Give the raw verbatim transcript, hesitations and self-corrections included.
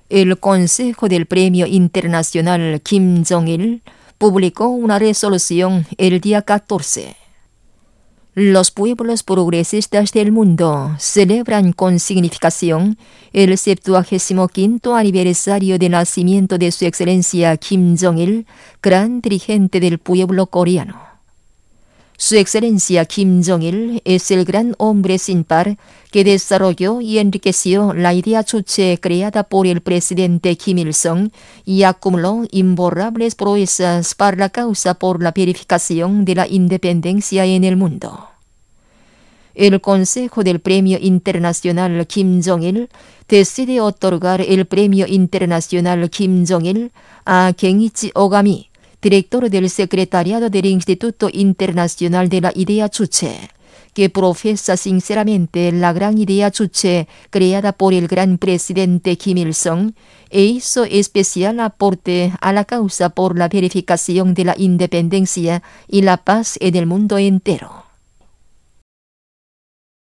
El Consejo del Premio Internacional Kim Jong-il publicó una resolución el día catorce. Los pueblos progresistas del mundo celebran con significación el septuagésimo quinto aniversario de nacimiento de su excelencia Kim Jong-il, gran dirigente del pueblo coreano. Su excelencia Kim Jong-il es el gran hombre sin par que desarrolló y enriqueció la idea chuche creada por el presidente Kim Il-sung y acumuló imborrables proezas para la causa por la verificación de la independencia en el mundo. El Consejo del Premio Internacional Kim Jong-il decide otorgar el Premio Internacional Kim Jong-il a Kenichi Ogami, director del Secretariado del Instituto Internacional de la Idea Chuche, que profesa sinceramente la gran idea chuche creada por el gran presidente Kim Il-sung e hizo especial aporte a la causa por la verificación de la independencia y la paz en el mundo entero.